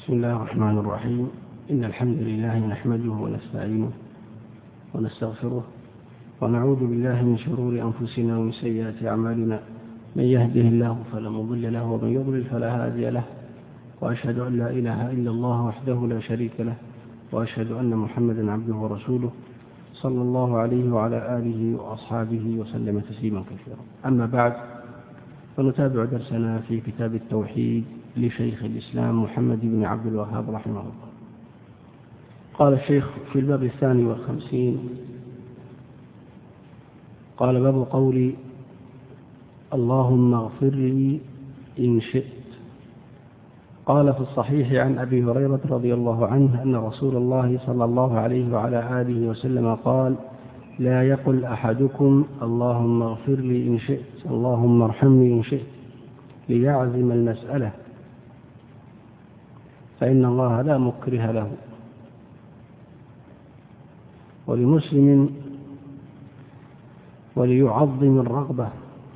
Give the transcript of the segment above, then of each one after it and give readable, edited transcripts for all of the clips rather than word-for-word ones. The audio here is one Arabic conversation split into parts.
بسم الله الرحمن الرحيم. إن الحمد لله نحمده ونستعينه ونستغفره ونعوذ بالله من شرور أنفسنا ومن سيئات أعمالنا. من يهده الله فلا مضل له ومن يضلل فلا هادي له، وأشهد أن لا إله إلا الله وحده لا شريك له، وأشهد أن محمدا عبده ورسوله صلى الله عليه وعلى آله وأصحابه وسلم تسليما كثيرا. أما بعد، فنتابع درسنا في كتاب التوحيد لشيخ الإسلام محمد بن عبد الوهاب رحمه الله. قال الشيخ في الباب 52: قال: باب قولي اللهم اغفر لي إن شئت. قال في الصحيح عن أبي هريرة رضي الله عنه أن رسول الله صلى الله عليه وعلى آله وسلم قال: لا يقل أحدكم اللهم اغفر لي إن شئت، اللهم ارحمني إن شئت، ليعزم المسألة، فإن الله لا مكره له. ولمسلم: وليعظم الرغبة،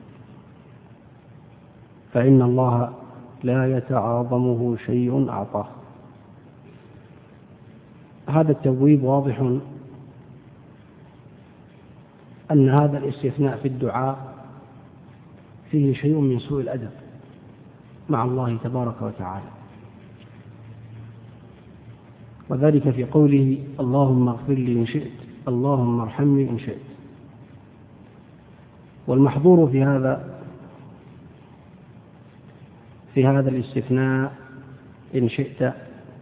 فإن الله لا يتعاظمه شيء أعطاه. هذا التبويب واضح أن هذا الاستثناء في الدعاء فيه شيء من سوء الأدب مع الله تبارك وتعالى، وذلك في قوله اللهم اغفر لي إن شئت، اللهم ارحمني إن شئت. والمحظور في هذا الاستثناء إن شئت،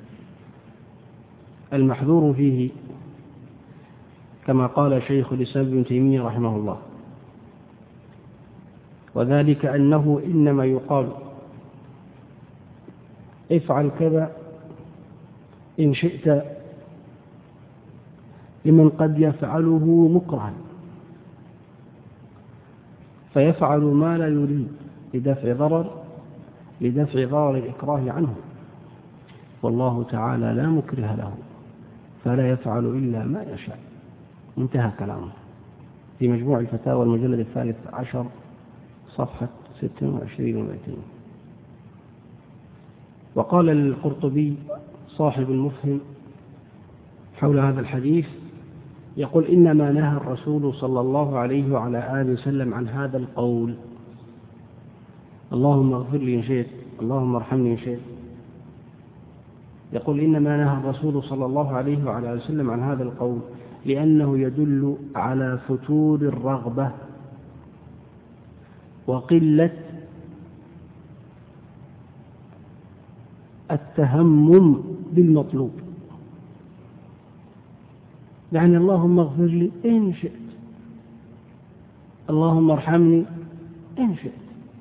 المحظور فيه كما قال شيخ الإسلام ابن تيمية رحمه الله، وذلك أنه إنما يقال افعل كذا إن شئت لمن قد يفعله مكرها، فيفعل ما لا يريد لدفع ضرر الإكراه عنه، والله تعالى لا مكره له، فلا يفعل إلا ما يشاء. انتهى كلامه في مجموع الفتاوى المجلد 13 صفحة 26 و200. وقال القرطبي صاحب المفهم حول هذا الحديث، يقول: إنما نهى الرسول صلى الله عليه وعلى آله وسلم عن هذا القول اللهم اغفر لي إن شئت، اللهم ارحمني إن شئت. يقول: إنما نهى الرسول صلى الله عليه وعلى آله وسلم عن هذا القول لأنه يدل على فتور الرغبة وقلة التهمم بالمطلوب. يعني اللهم اغفر لي إن شئت، اللهم ارحمني إن شئت،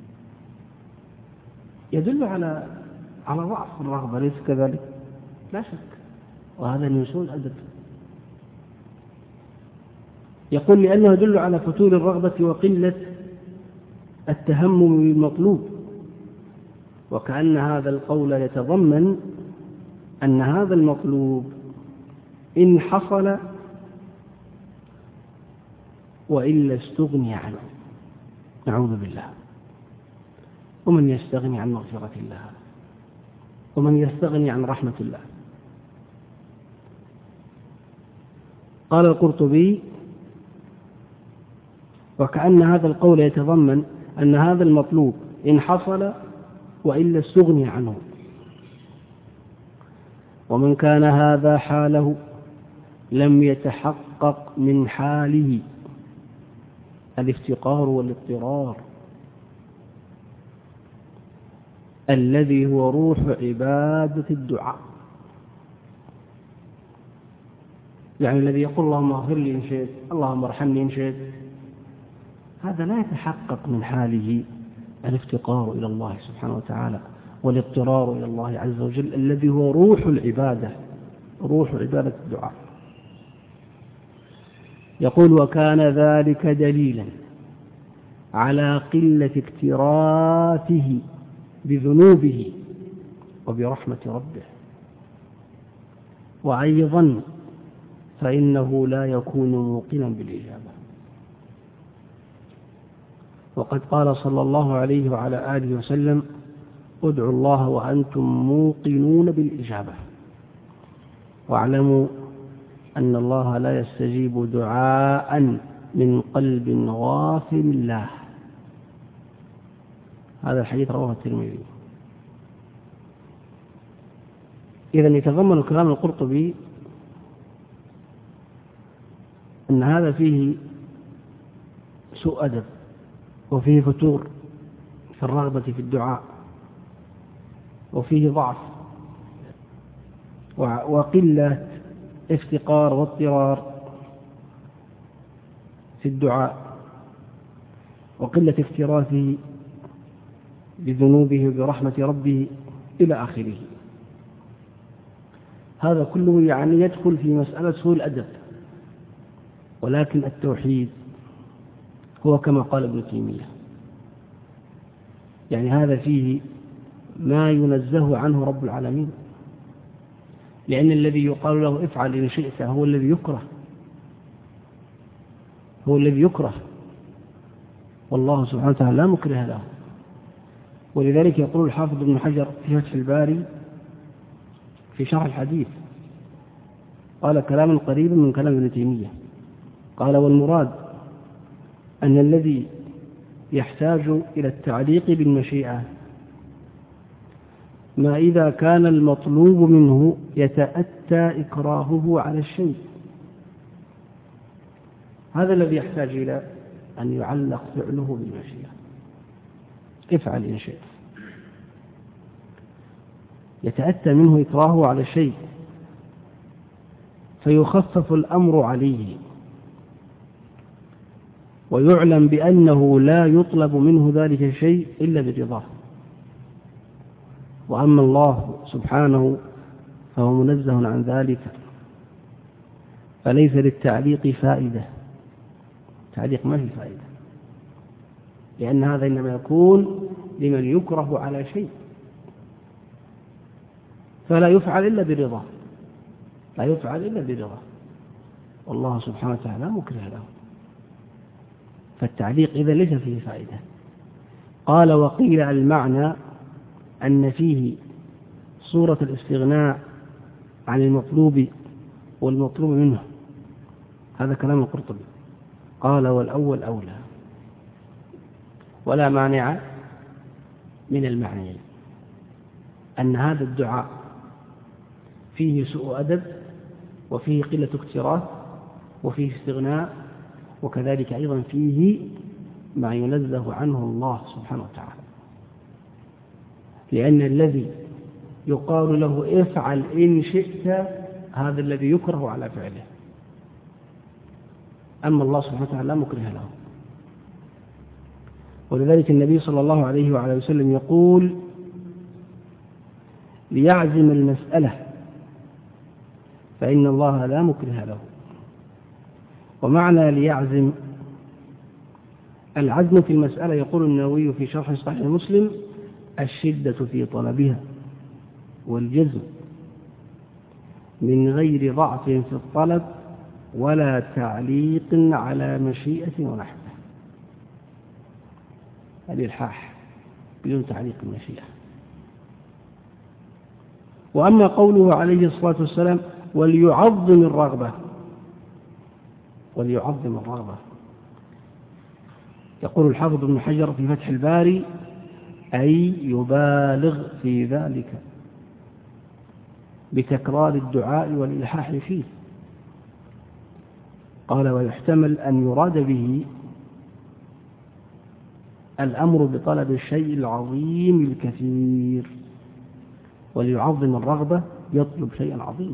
يدل على ضعف الرغبة، ليس كذلك؟ لا شك، وهذا من سوء الأدب. يقول: لأنه يدل على فتور الرغبة وقلة التهمم بالمطلوب، وكأن هذا القول يتضمن أن هذا المطلوب إن حصل وإلا استغني عنه، نعوذ بالله. ومن يستغني عن مغفرة الله، ومن يستغني عن رحمة الله. قال القرطبي: وكأن هذا القول يتضمن أن هذا المطلوب إن حصل وإلا استغني عنه، ومن كان هذا حاله لم يتحقق من حاله الافتقار والاضطرار الذي هو روح عبادة الدعاء. يعني الذي يقول اللهم اغفر لي إن شئت، اللهم ارحمني إن شئت، هذا لا يتحقق من حاله الافتقار إلى الله سبحانه وتعالى والاضطرار إلى الله عز وجل الذي هو روح العبادة، روح عبادة الدعاء. يقول: وكان ذلك دليلا على قلة اكتراثه بذنوبه وبرحمة ربه، وأيضا فإنه لا يكون موقنا بالإجابة. وقد قال صلى الله عليه وعلى آله وسلم: ادعوا الله وأنتم موقنون بالإجابة. واعلموا أن الله لا يستجيب دعاء من قلب غافل له. هذا الحديث رواه الترمذي. إذا يتضمن كلام القرطبي أن هذا فيه سوء أدب، وفيه فتور في الرغبة في الدعاء، وفيه ضعف وقلة افتقار واضطرار في الدعاء، وقلة افتراثه بذنوبه وبرحمة ربه إلى آخره. هذا كله يعني يدخل في مسألة سوء الأدب. ولكن التوحيد هو كما قال ابن تيمية، يعني هذا فيه ما ينزه عنه رب العالمين، لأن الذي يقال له افعل إن شئت هو الذي يكره، هو الذي يكره، والله سبحانه وتعالى لا مكره له. ولذلك يقول الحافظ ابن حجر في فتح الباري في شرح الحديث، قال كلاما قريبا من كلام ابن تيمية، قال والمراد أن الذي يحتاج إلى التعليق بالمشيئة ما إذا كان المطلوب منه يتأتى إكراهه على الشيء، هذا الذي يحتاج إلى أن يعلق فعله بالمشيئة، افعل إن شئت، يتأتى منه إكراهه على الشيء فيخفف الأمر عليه، ويعلم بأنه لا يطلب منه ذلك الشيء إلا برضاه. وأما الله سبحانه فهو منزه عن ذلك، فليس للتعليق فائدة، تعليق ما في فائدة، لأن هذا إنما يكون لمن يكره على شيء، فلا يفعل إلا برضاه، لا يفعل إلا برضاه، والله سبحانه وتعالى مكره له، فالتعليق إذا ليس فيه فائدة. قال وقيل المعنى أن فيه صورة الاستغناء عن المطلوب والمطلوب منه، هذا كلام القرطبي. قال والأول أولى، ولا مانع من المعنيين، أن هذا الدعاء فيه سوء أدب، وفيه قلة اكتراث، وفيه استغناء، وكذلك أيضا فيه ما ينزه عنه الله سبحانه وتعالى، لأن الذي يقال له افعل إن شئت هذا الذي يكره على فعله، أما الله سبحانه وتعالى لا مكره له. ولذلك النبي صلى الله عليه وعلى وسلم يقول ليعزم المسألة فإن الله لا مكره له. ومعنى ليعزم العزم في المسألة، يقول النووي في شرح صحيح مسلم الشدة في طلبها والجزم من غير ضعف في الطلب ولا تعليق على مشيئة ونحوه، الإلحاح بدون تعليق المشيئة. وأما قوله عليه الصلاة والسلام وليعظم الرغبة، وليعظم الرغبة، يقول الحافظ ابن حجر في فتح الباري أي يبالغ في ذلك بتكرار الدعاء والإلحاح فيه. قال ويحتمل أن يراد به الأمر بطلب الشيء العظيم الكثير، وليعظم الرغبة يطلب شيئا عظيما،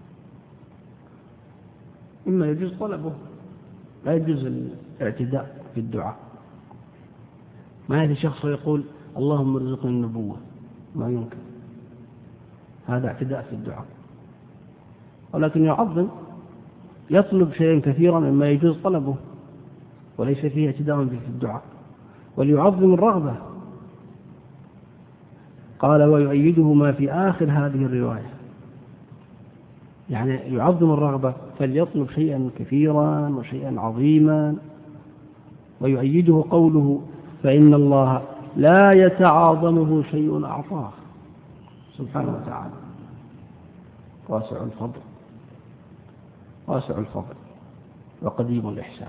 إما يجوز طلبه، لا يجوز الاعتداء في الدعاء. ما يأتي شخص ويقول اللهم ارزقني النبوة، ما يمكن، هذا اعتداء في الدعاء. ولكن يعظم، يطلب شيئا كثيرا مما يجوز طلبه وليس فيه اعتداء في الدعاء. وليعظم الرغبة، قال ويؤيده ما في آخر هذه الرواية، يعني يعظم الرغبة فليطلب شيئا كثيرا وشيئا عظيما. ويؤيده قوله فإن الله لا يتعاظمه شيء أعطاه سبحانه وتعالى، واسع الفضل واسع الفضل وقديم الإحسان.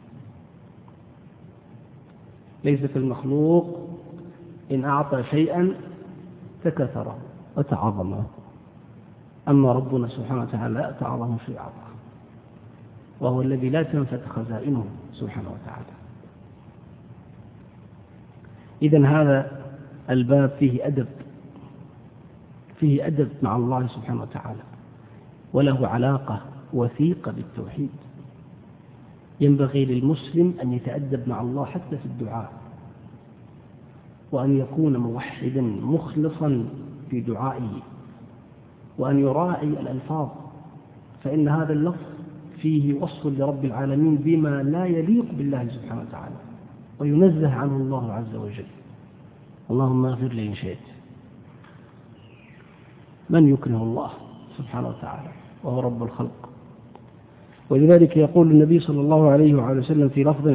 ليس في المخلوق إن أعطى شيئا تكثره وتعظمه، أما ربنا سبحانه وتعالى لا تعظم في عطاه، وهو الذي لا تنفد خزائنه سبحانه وتعالى. إذن هذا الباب فيه أدب مع الله سبحانه وتعالى، وله علاقة وثيقة بالتوحيد. ينبغي للمسلم أن يتأدب مع الله حتى في الدعاء، وأن يكون موحدا مخلصا في دعائه، وأن يراعي الألفاظ، فإن هذا اللفظ فيه وصف لرب العالمين بما لا يليق بالله سبحانه وتعالى وينزه عنه الله عز وجل. اللهم اغفر لي إن شئت. من يكره الله سبحانه وتعالى وهو رب الخلق؟ ولذلك يقول النبي صلى الله عليه وعلى وسلم في لفظ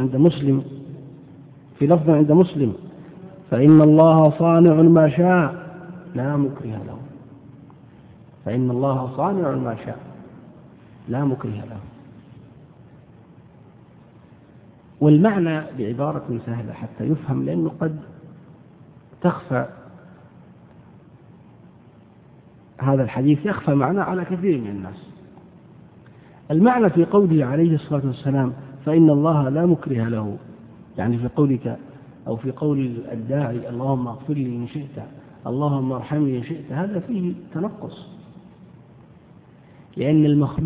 عند مسلم: فإن الله صانع ما شاء لا مكره له. فإن الله صانع ما شاء لا مكره له. والمعنى بعبارة سهلة حتى يفهم، لأنه قد تخفى هذا الحديث، يخفى معنى على كثير من الناس. المعنى في قوله عليه الصلاة والسلام فإن الله لا مكره له، يعني في قولك أو في قول الداعي اللهم اغفر لي إن شئت، اللهم ارحمني إن شئت، هذا فيه تنقص، لأن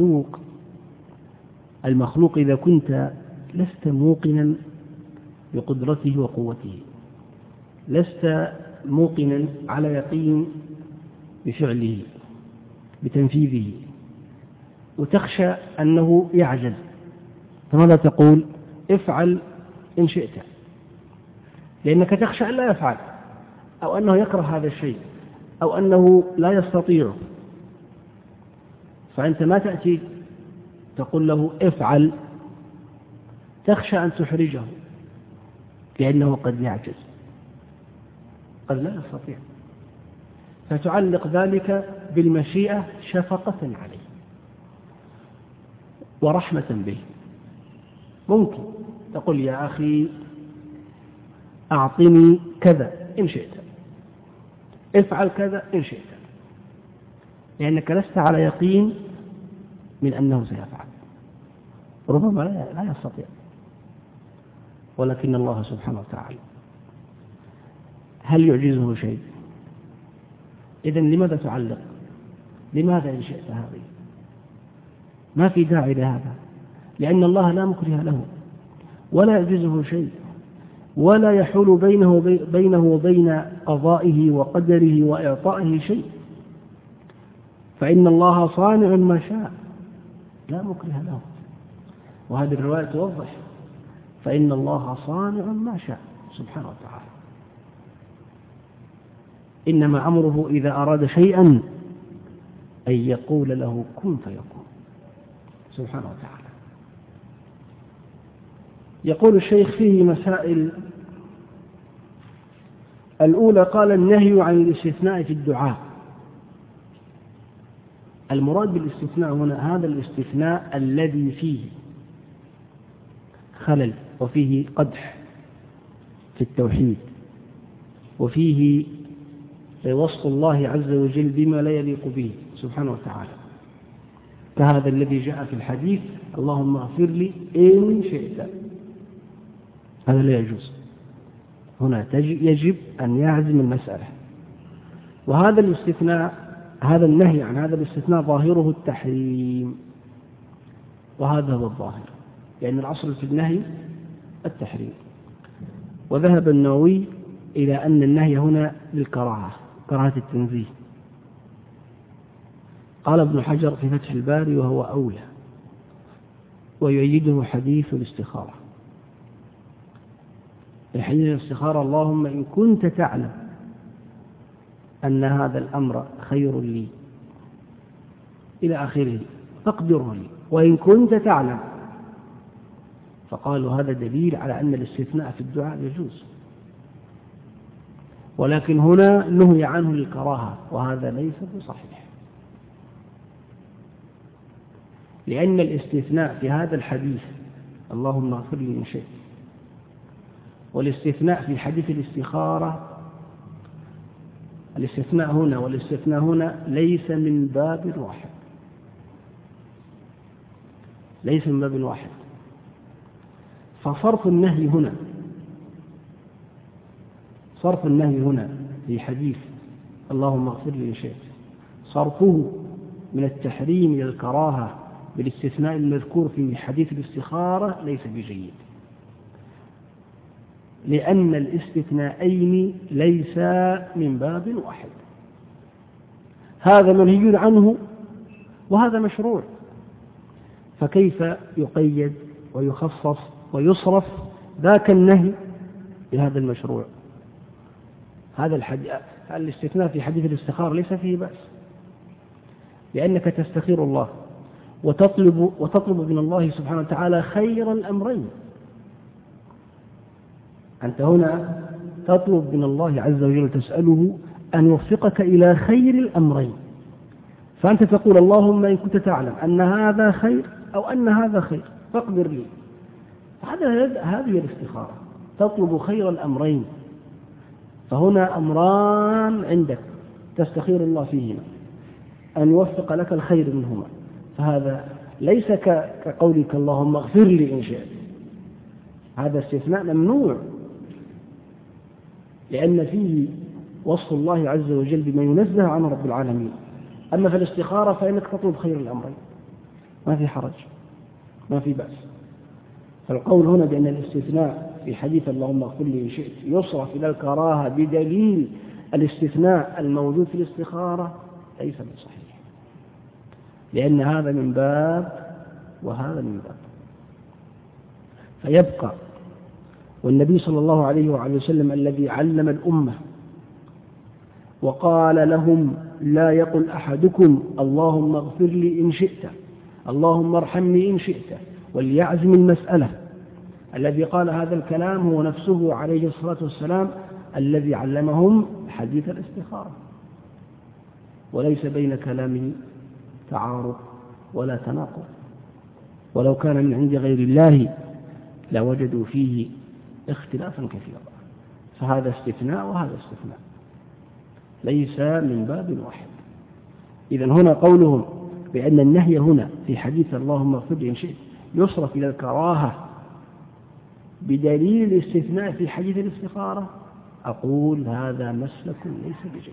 المخلوق إذا كنت لست موقنا بقدرته وقوته، لست موقنا على يقين بفعله بتنفيذه، وتخشى أنه يعجز، فماذا تقول؟ افعل إن شئت، لأنك تخشى أن لا يفعل، أو أنه يكره هذا الشيء، أو أنه لا يستطيعه، فأنت ما تأتي تقول له افعل، تخشى أن تحرجه لأنه قد يعجز، قد لا يستطيع، فتعلق ذلك بالمشيئة شفقة عليه ورحمة به. ممكن تقول يا أخي أعطني كذا إن شئت، افعل كذا إن شئت، لأنك لست على يقين من أنه سيفعل، ربما لا يستطيع. ولكن الله سبحانه وتعالى هل يعجزه شيء؟ إذن لماذا تعلق؟ لماذا إن شئت هذه؟ ما في داعي لهذا، لأن الله لا مكره له ولا يعجزه شيء، ولا يحول بينه وبين قضائه وقدره وإعطائه شيء. فإن الله صانع ما شاء لا مكره له. وهذه الرواية توضح فإن الله صانع ما شاء سبحانه وتعالى. إنما أمره إذا أراد شيئا أن يقول له كن فيكون سبحانه وتعالى. يقول الشيخ فيه مسائل. الأولى قال النهي عن الاستثناء في الدعاء. المراد بالاستثناء هنا هذا الاستثناء الذي فيه خلل وفيه قدح في التوحيد، وفيه وصف الله عز وجل بما لا يليق به سبحانه وتعالى، كهذا الذي جاء في الحديث اللهم اغفر لي إن شئت. هذا لا يجوز، هنا يجب أن يعزم المسألة. وهذا الاستثناء، هذا النهي عن هذا الاستثناء ظاهره التحريم، وهذا هو الظاهر، لأن الأصل في النهي التحريم. وذهب النووي إلى أن النهي هنا للكراهة، كراهة التنزيه. قال ابن حجر في فتح الباري وهو أولى، ويؤيده حديث الاستخارة. حديث الاستخارة اللهم إن كنت تعلم أن هذا الأمر خير لي إلى آخره فاقدره لي، وإن كنت تعلم. فقالوا هذا دليل على أن الاستثناء في الدعاء يجوز، ولكن هنا نهي عنه للكراهة، وهذا ليس بصحيح. لأن الاستثناء في هذا الحديث اللهم اغفر لي إن شئت، والاستثناء في حديث الاستخارة، الاستثناء هنا والاستثناء هنا ليس من باب واحد، ليس من باب واحد. فصرف النهي هنا، صرف النهي هنا في حديث اللهم اغفر لي إن شئت، صرفه من التحريم إلى الكراهة بالاستثناء المذكور في حديث الاستخارة ليس بجيد، لأن الاستثناءين ليس من باب واحد، هذا منهي عنه وهذا مشروع، فكيف يقيد ويخصص ويصرف ذاك النهي بهذا المشروع؟ هذا الاستثناء في حديث الاستخارة ليس فيه بأس، لأنك تستخير الله وتطلب من الله سبحانه وتعالى خير الأمرين. أنت هنا تطلب من الله عز وجل، تسأله أن يوفقك إلى خير الأمرين، فأنت تقول اللهم إن كنت تعلم أن هذا خير أو أن هذا خير فاقدر لي. هذه الاستخارة، تطلب خير الأمرين، فهنا أمران عندك تستخير الله فيهما أن يوفق لك الخير منهما، فهذا ليس كقولك اللهم اغفر لي إن شئت، هذا استثناء ممنوع، لأن فيه وصف الله عز وجل بما ينزه عن رب العالمين. أما في الاستخارة فإنك تطلب خير الأمرين، ما في حرج، ما في بأس. فالقول هنا بأن الاستثناء في حديث اللهم اغفر لي إن شئت يصرف إلى الكراهة بدليل الاستثناء الموجود في الاستخارة ليس بصحيح، لأن هذا من باب وهذا من باب. فيبقى والنبي صلى الله عليه وعلى وسلم الذي علم الأمة وقال لهم لا يقل أحدكم اللهم اغفر لي إن شئت، اللهم ارحمني إن شئت، وليعزم المسألة. الذي قال هذا الكلام هو نفسه عليه الصلاة والسلام الذي علمهم حديث الاستخارة، وليس بين كلامه تعارض ولا تناقض، ولو كان من عند غير الله لوجدوا فيه اختلافا كثيرا. فهذا استثناء وهذا استثناء، ليس من باب واحد. إذن هنا قولهم بأن النهي هنا في حديث اللهم اغفر لي إن شئت يصرف إلى الكراهة بدليل الاستثناء في حديث الاستخارة، أقول هذا مسلك ليس بجيد.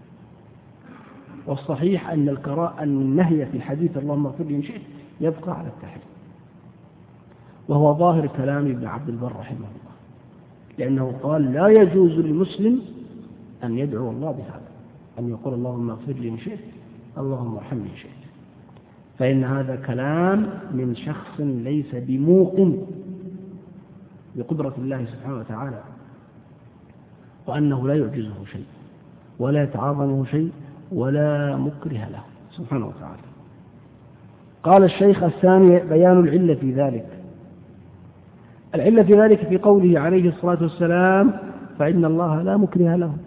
والصحيح أن النهي في حديث اللهم اغفر لي إن شئت يبقى على التحريم، وهو ظاهر كلام ابن عبد البر رحمه الله، لأنه قال لا يجوز للمسلم أن يدعو الله بهذا، أن يقول اللهم اغفر لي إن شئت، اللهم ارحمني إن شئت، فإن هذا كلام من شخص ليس بموقن بقدرة الله سبحانه وتعالى، وأنه لا يعجزه شيء ولا يتعاظمه شيء ولا مكره له سبحانه وتعالى. قال الشيخ الثاني بيان العلة في ذلك. العلة في ذلك في قوله عليه الصلاة والسلام فإن الله لا مكره له،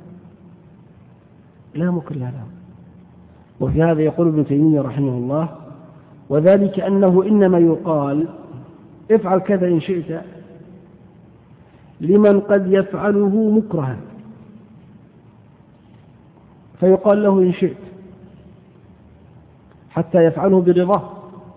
لا مكره له. وفي هذا يقول ابن تيمية رحمه الله وذلك أنه إنما يقال افعل كذا إن شئت لمن قد يفعله مكرها، فيقال له إن شئت حتى يفعله برضاه،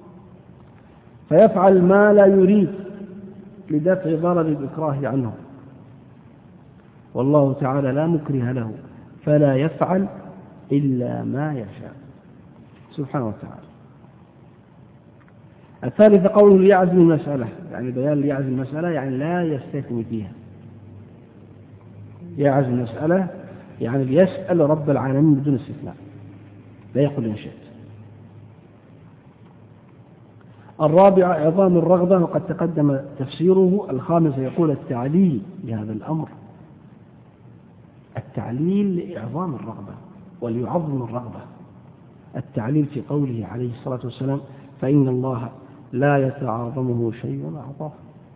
فيفعل ما لا يريد لدفع ضرر الإكراه عنه، والله تعالى لا مكره له فلا يفعل إلا ما يشاء سبحانه وتعالى. الثالث قوله ليعزم المسألة، يعني بيان ليعزم المسألة يعني لا يستثني فيها، يعزم المسألة يعني ليسأل رب العالمين بدون استثناء، لا يقول إن شئت. الرابع عظام الرغبة وقد تقدم تفسيره. الخامس يقول التعليل لهذا الأمر، التعليل لإعظام الرغبة وليعظم الرغبة. التعليل في قوله عليه الصلاة والسلام فإن الله لا يتعاظمه شيء أعظم.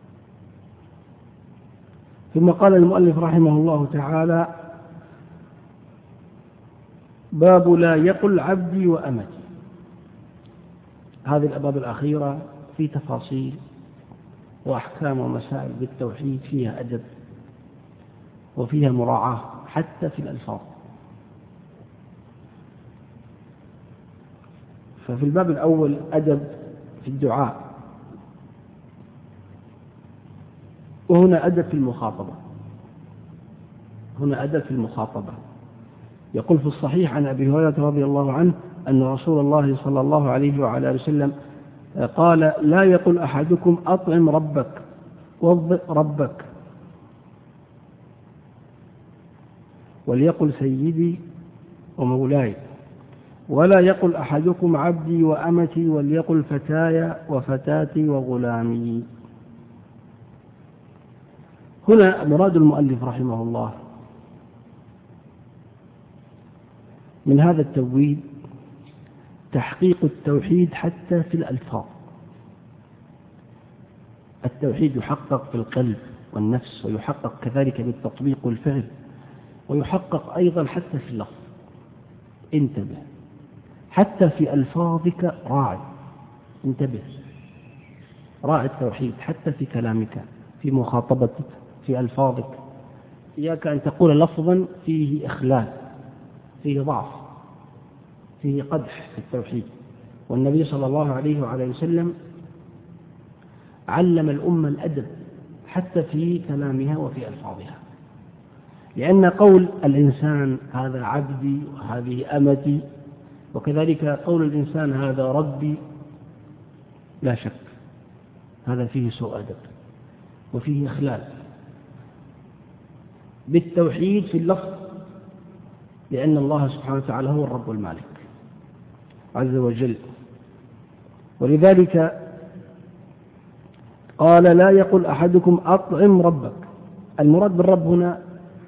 ثم قال المؤلف رحمه الله تعالى باب لا يقل عبدي وأمتي. هذه الأبواب الأخيرة في تفاصيل وأحكام ومسائل بالتوحيد فيها أدب وفيها مراعاة حتى في الألفاظ. ففي الباب الأول أدب في الدعاء، وهنا أدب في المخاطبة. هنا أدب في المخاطبة. يقول في الصحيح عن أبي هريرة رضي الله عنه أن رسول الله صلى الله عليه وعلى آله وسلم قال: لا يقل أحدكم أطعم ربك وضئ ربك، وليقل سيدي ومولاي، ولا يقل أحدكم عبدي وأمتي، وليقل فتاي وفتاتي وغلامي. هنا مراد المؤلف رحمه الله من هذا التبويب تحقيق التوحيد حتى في الألفاظ. التوحيد يحقق في القلب والنفس، ويحقق كذلك بالتطبيق والفعل، ويحقق أيضا حتى في اللفظ. انتبه، حتى في ألفاظك راعي، انتبه، راعي التوحيد حتى في كلامك، في مخاطبتك، في ألفاظك. إياك أن تقول لفظا فيه إخلال، فيه ضعف، فيه قدح في التوحيد. والنبي صلى الله عليه وعلى وسلم علم الأمة الأدب حتى في كلامها وفي ألفاظها، لأن قول الإنسان هذا عبدي وهذه أمتي، وكذلك قول الإنسان هذا ربي، لا شك هذا فيه سوء أدب وفيه إخلال بالتوحيد في اللفظ، لأن الله سبحانه وتعالى هو الرب المالك عز وجل. ولذلك قال: لا يقل أحدكم أطعم ربك. المراد بالرب هنا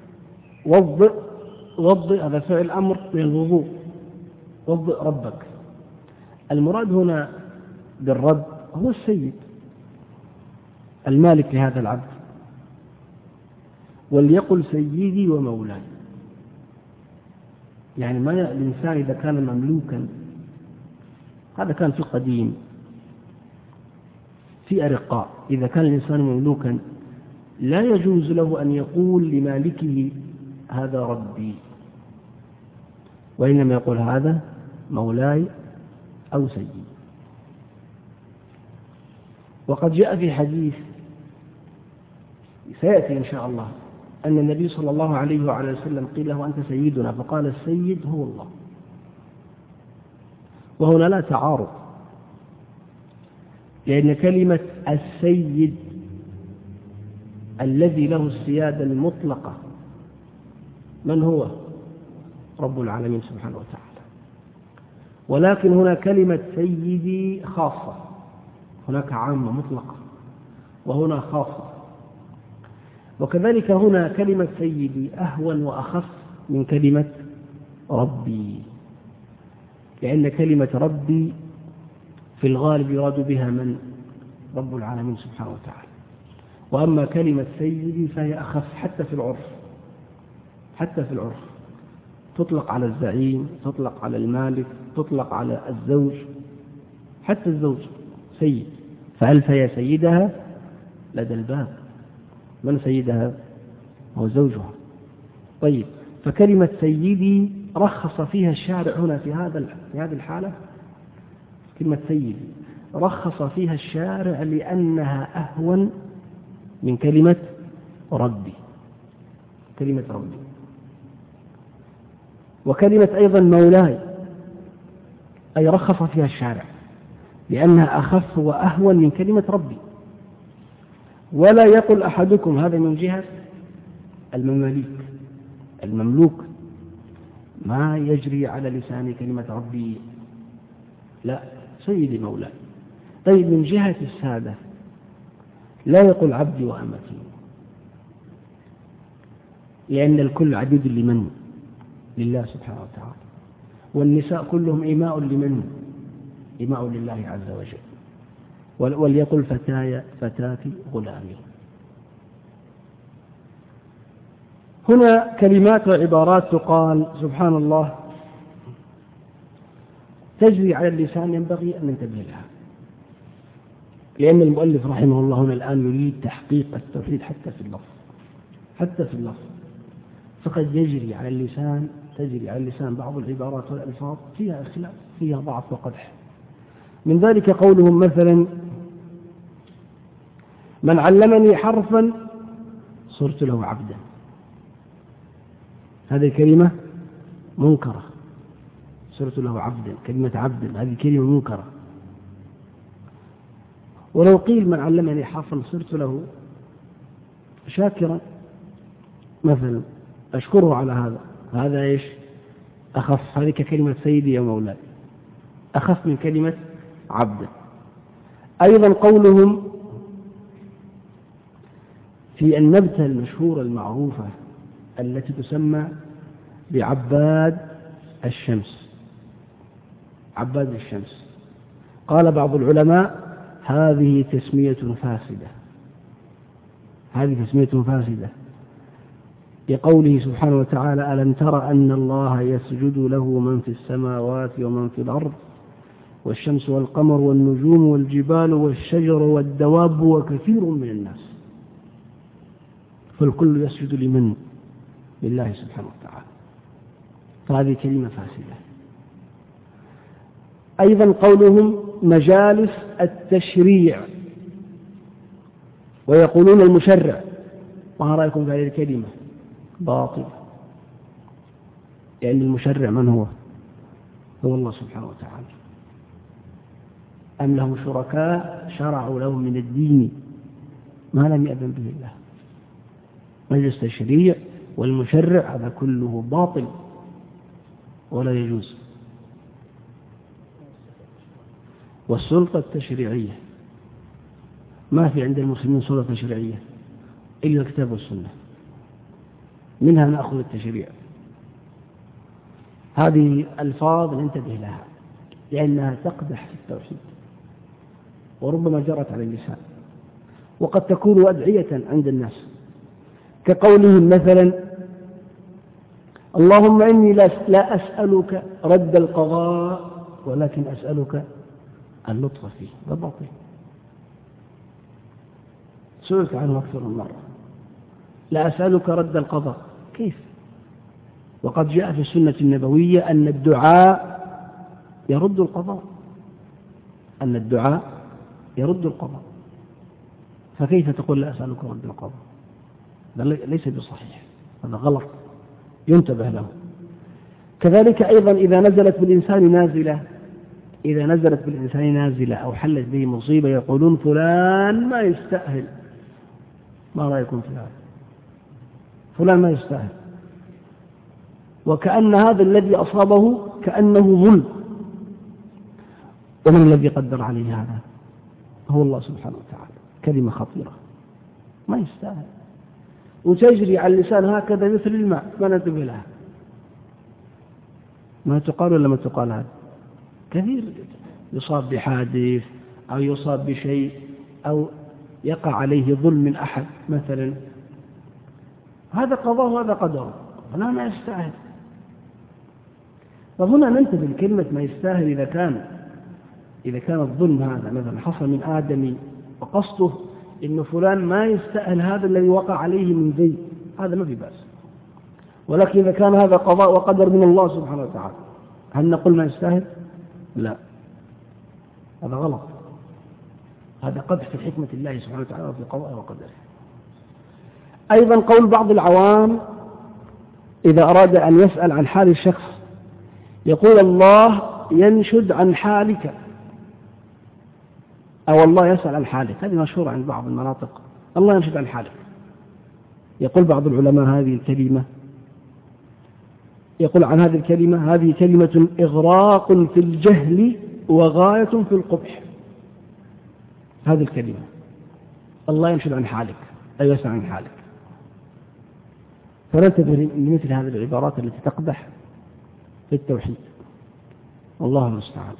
وضئ، هذا فعل أمر للوضوء، وضئ ربك. المراد هنا بالرب هو السيد المالك لهذا العبد. وليقل سيدي ومولاي، يعني ما الإنسان إذا كان مملوكا، هذا كان في القديم في أرقاء، إذا كان الإنسان مملوكا لا يجوز له أن يقول لمالكه هذا ربي، وإنما يقول هذا مولاي أو سيدي. وقد جاء في حديث سيأتي إن شاء الله أن النبي صلى الله عليه وعلى وسلم قيل له: أنت سيدنا، فقال: السيد هو الله. وهنا لا تعارض، لأن كلمة السيد الذي له السيادة المطلقة من هو؟ رب العالمين سبحانه وتعالى. ولكن هنا كلمة سيدي خاصة، هناك عامة مطلقة وهنا خاصة. وكذلك هنا كلمة سيدي أهون وأخف من كلمة ربي، لأن كلمة ربي في الغالب يراد بها من؟ رب العالمين سبحانه وتعالى. وأما كلمة سيدي فهي أخف حتى في العرف، حتى في العرف تطلق على الزعيم، تطلق على المالك، تطلق على الزوج، حتى الزوج سيد. فهل فهي سيدها لدى الباب؟ من سيدها؟ هو زوجها. طيب، فكلمة سيدي رخص فيها الشارع هنا في هذه الحالة، كلمة سيدي رخص فيها الشارع لأنها أهون من كلمة ربي، كلمة ربي. وكلمة أيضا مولاي أي رخص فيها الشارع لأنها أخف وأهون من كلمة ربي. ولا يقل أحدكم، هذا من جهة المملوك ما يجري على لسان كلمة ربي، لا، سيدي مولاي. طيب، من جهة السادة لا يقول عبدي وأمتي، لأن الكل عبيد لمن؟ لله سبحانه وتعالى. والنساء كلهم إماء لمن؟ إماء لله عز وجل. وليقل فتاي فتاتي غلامي. هنا كلمات وعبارات تقال سبحان الله تجري على اللسان ينبغي أن ننتبه لها، لأن المؤلف رحمه الله هنا الآن يريد تحقيق التوحيد حتى في اللفظ، فقد يجري على اللسان، تجري على اللسان بعض العبارات والألفاظ فيها اختلاف، فيها ضعف وقدح. من ذلك قولهم مثلا: من علمني حرفا صرت له عبدا. هذه كلمة منكرة، صرت له عبدا، كلمة عبدا هذه كلمة منكرة. ولو قيل من علمني حرفا صرت له شاكرا مثلا، أشكره على هذا إيش؟ أخف، هذه ككلمة سيدي يا مولاي، أخف من كلمة عبدا. أيضا قولهم في النبتة المشهورة المعروفة التي تسمى بعباد الشمس، عباد الشمس، قال بعض العلماء: هذه تسمية فاسدة، هذه تسمية فاسدة، لقوله سبحانه وتعالى: ألم تر أن الله يسجد له من في السماوات ومن في الأرض والشمس والقمر والنجوم والجبال والشجر والدواب وكثير من الناس. فالكل يسجد لمن؟ لله سبحانه وتعالى. فهذه كلمة فاسدة. أيضا قولهم مجالس التشريع، ويقولون المشرع، ما رأيكم في هذه الكلمة؟ باطل، لأن المشرع من هو؟ هو الله سبحانه وتعالى. أم لهم شركاء شرعوا لهم من الدين ما لم يأذن به الله. مجلس التشريع والمشرع هذا كله باطل ولا يجوز. والسلطة التشريعية، ما في عند المسلمين سلطة تشريعية إلا الكتاب والسنة، منها نأخذ التشريع. هذه ألفاظ ننتبه لها لأنها تقدح في التوحيد وربما جرت على اللسان، وقد تكون أدعية عند الناس، كقولهم مثلا: اللهم إني لا أسألك رد القضاء ولكن أسألك اللطف فيه. ده باطل، سئلت عنه أكثر من مرة. لا أسألك رد القضاء، كيف؟ وقد جاء في السنة النبوية أن الدعاء يرد القضاء، أن الدعاء يرد القضاء، فكيف تقول لا أسألك رد القضاء؟ ليس بصحيح، هذا غلط ينتبه له. كذلك أيضا إذا نزلت بالإنسان نازلة أو حلت به مصيبة يقولون فلان ما يستأهل. ما رأيكم في هذا؟ فلان ما يستأهل، وكأن هذا الذي أصابه كأنه ظلم. ومن الذي قدر عليه هذا؟ هو الله سبحانه وتعالى. كلمة خطيرة، ما يستاهل، وتجري على اللسان هكذا مثل الماء، ما ننتبه لها. ما تقال ولا ما تقال؟ هذا كثير يصاب بحادث أو يصاب بشيء أو يقع عليه ظلم من أحد مثلا، هذا قضاء وهذا قدر، فلا ما يستاهل. فهنا ننتبه لكلمة ما يستاهل. إذا كان الظلم هذا مثلا حصل من آدمي وقصده إن فلان ما يستاهل هذا الذي وقع عليه من ذي، هذا ما في بأس. ولكن إذا كان هذا قضاء وقدر من الله سبحانه وتعالى، هل نقول ما يستاهل؟ لا، هذا غلط، هذا قدح في حكمة الله سبحانه وتعالى في قضاء وقدره. أيضا قول بعض العوام إذا أراد أن يسأل عن حال الشخص يقول: الله ينشد عن حالك، أو الله يسأل عن حالك. هذه مشهورة عند بعض المناطق، الله ينشد عن حالك. يقول بعض العلماء يقول عن هذه الكلمة: هذه كلمة إغراق في الجهل وغاية في القبح. هذه الكلمة الله ينشد عن حالك أي يسأل عن حالك. فننتبه لمثل هذه العبارات التي تقدح في التوحيد، والله المستعان.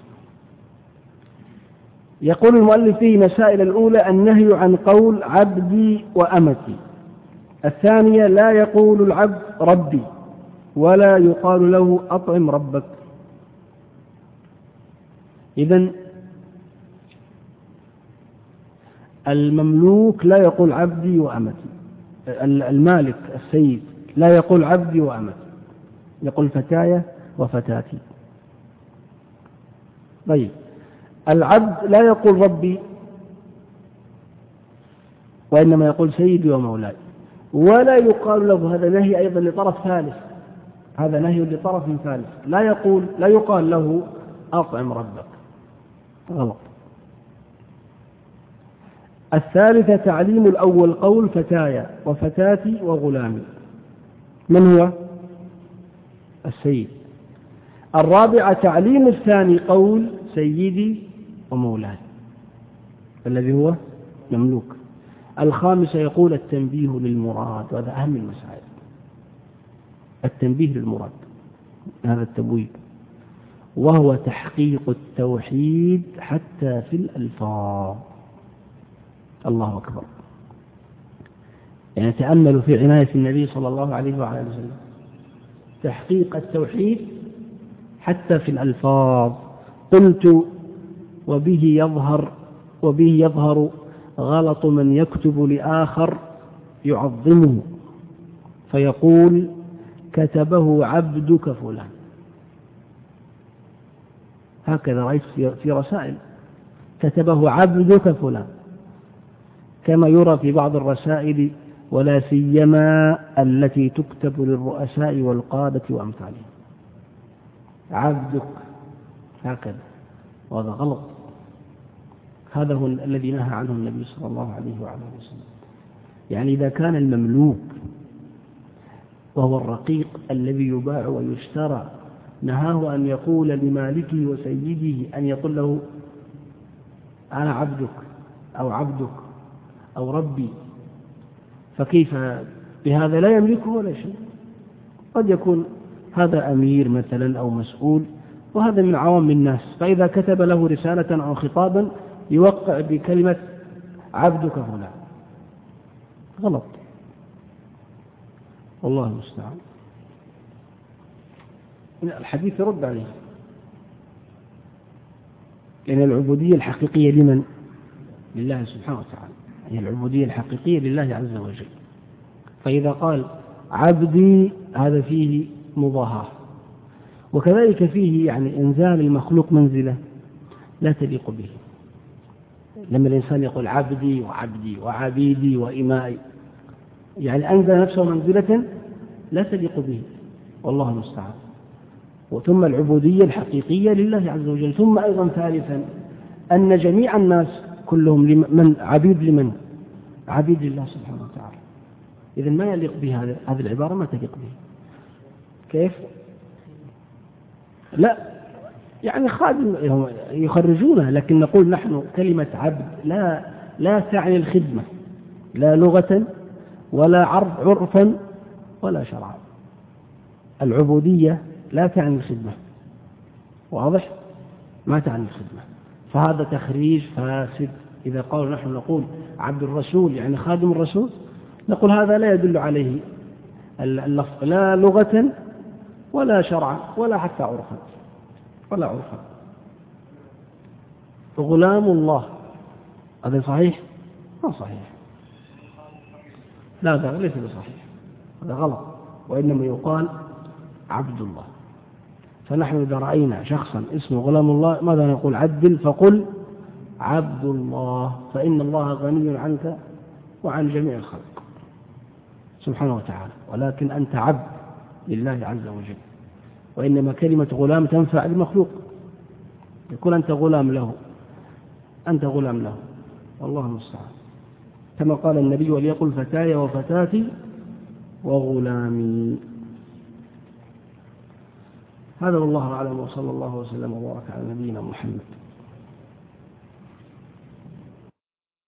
يقول المؤلف فيه مسائل: الأولى النهي عن قول عبدي وأمتي. الثانية لا يقول العبد ربي ولا يقال له أطعم ربك. إذن المملوك لا يقول عبدي وأمتي، المالك السيد لا يقول عبدي وأمتي، يقول فتاي وفتاتي. طيب العبد لا يقول ربي، وإنما يقول سيدي ومولاي، ولا يقال له، هذا نهي أيضا لطرف ثالث، هذا نهي لطرف ثالث، لا يقال له أطعم ربك، غلط. الثالثة تعليم الأول قول فتايا وفتاتي وغلامي، من هو؟ السيد. الرابعة تعليم الثاني قول سيدي ومولاي الذي هو مملوك. الخامسة يقول التنبيه للمراد، وهذا أهم المسائل، التنبيه للمراد، هذا التبويب، وهو تحقيق التوحيد حتى في الألفاظ. الله أكبر. يعني تأملوا في عناية النبي صلى الله عليه وعلى وسلم، تحقيق التوحيد حتى في الألفاظ. قلت وبه يظهر غلط من يكتب لآخر يعظمه فيقول كتبه عبدك فلان، هكذا رأيت في رسائل كتبه عبدك فلان، كما يرى في بعض الرسائل ولا سيما التي تكتب للرؤساء والقادة وأمثالهم، عبدك هكذا، وهذا غلط. هذا هو الذي نهى عنه النبي صلى الله عليه وعلى وسلم. يعني إذا كان المملوك وهو الرقيق الذي يباع ويشترى نهاه أن يقول لمالكه وسيده أن يقول له أنا عبدك أو ربي، فكيف بهذا؟ لا يملكه ولا شيء. قد يكون هذا أمير مثلا أو مسؤول، وهذا من عوام الناس، فإذا كتب له رسالة أو خطابا يوقع بكلمة عبدك فلان، غلط، والله المستعان. الحديث يرد عليه، لأن العبودية الحقيقية لمن؟ لله سبحانه وتعالى، هي العبودية الحقيقية لله عز وجل. فإذا قال عبدي هذا فيه مضاهاة، وكذلك فيه يعني إنزال المخلوق منزلة لا تليق به. لما الإنسان يقول عبدي وعبيدي وإمائي، يعني أنزل نفسه منزلة لا تليق به، والله المستعان. وثم العبودية الحقيقية لله عز وجل. ثم أيضا ثالثا أن جميع الناس كلهم من عبيد لمن؟ عبيد لله سبحانه وتعالى. إذن ما يليق به هذه العبارة، ما تليق به. كيف؟ لا يعني خادم يخرجونه، لكن نقول نحن كلمة عبد لا تعني الخدمة، لا لغة ولا عرفا ولا شرعا. العبودية لا تعني الخدمة، واضح؟ ما تعني الخدمة، فهذا تخريج فاسد. إذا قالوا نحن نقول عبد الرسول يعني خادم الرسول، نقول هذا لا يدل عليه اللفظ لا لغة ولا شرعا ولا حتى عرفا ولا عرفا. غلام الله هذا صحيح؟ ما صحيح، لا هذا ليس بصحيح، هذا غلط، وإنما يقال عبد الله. فنحن إذا رأينا شخصا اسمه غلام الله ماذا نقول؟ عدل فقل عبد الله، فإن الله غني عنك وعن جميع الخلق سبحانه وتعالى، ولكن أنت عبد لله عز وجل. وإنما كلمة غلام تنفع المخلوق، يكون أنت غلام له، والله المستعان. كما قال النبي وليقل فتاي وفتاتي وغلامي. هذا والله أعلم، وصلى الله وسلم وبارك على نبينا محمد.